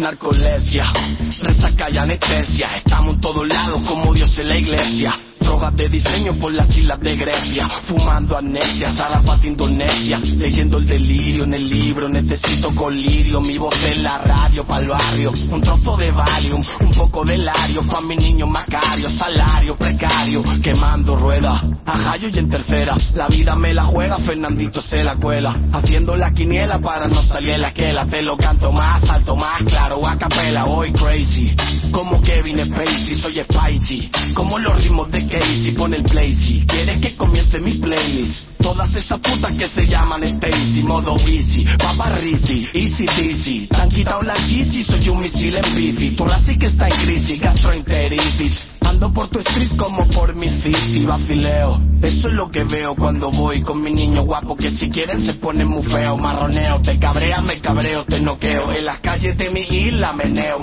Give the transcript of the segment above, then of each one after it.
narcolepsia, resaca y anestesia. Estamos en todos lados como Dios en la iglesia. Drogas de diseño por las islas de Grecia, fumando amnesia, Arafat Indonesia, leyendo el delirio en el libro, necesito colirio, mi voz en la radio pa'l barrio, un trozo de Valium, un poco de Lario, pa' mi niño Macario, salario precario, quemando ruedas, a Jayo y en tercera, la vida me la juega, Fernandito se la cuela, haciendo la quiniela para no salir en la quela, te lo canto más alto, más claro, a capela, voy crazy, como Kevin Spacey, soy spicy, como los ritmos de Casey, pon el play si quieres que comience mi playlist. Todas esas putas que se llaman Stacy, modo easy, paparrizzi, easy peasy. Te han quitado la Yeezy, soy un misil en bici. Tu raza que está en crisis, gastroenteritis. Ando por tu street como por mi city, vacileo. Eso es lo que veo cuando voy con mi niño guapo, que si quieren se ponen muy feo. Marroneo, te cabreas, me cabreo, te noqueo. En las calles de mi isla meneo,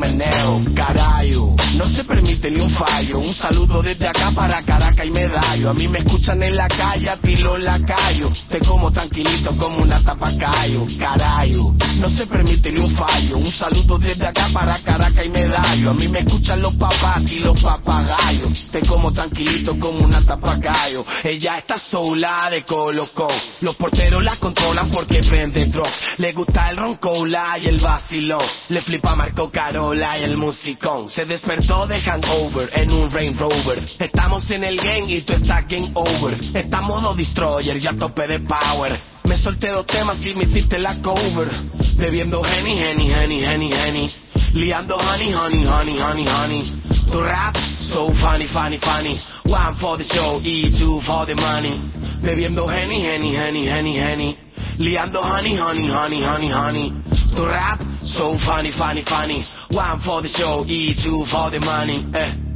carayo. No se permite ni un fallo. Un saludo desde acá para Caracas y Medallo. A mí me escuchan en la calle, a ti lo lacayo. Te como tranquilito como una tapacayo, carayo. No se permite ni un fallo. Un saludo desde acá para Caracas y Medallo. A mí me escuchan los papás y los papagayos. Te como tranquilito como una tapacayo. Ella está sola de colocó. Los porteros la controlan porque vende drugs. Le gusta el ron cola y el vacilón. Le flipa Marco Carola y el musicón. Se despertó de hangover en un Range Rover. Estamos en el game y tú estás game over. Está modo destroyer y a tope de power. Me solté 2 temas y me hiciste la cover. Bebiendo Henny. Liando honey. Tu rap, so funny. 1 for the show y 2 for the money. Bebiendo Henny. Liando honey. Tu rap, so funny. 1 for the show y 2 for the money.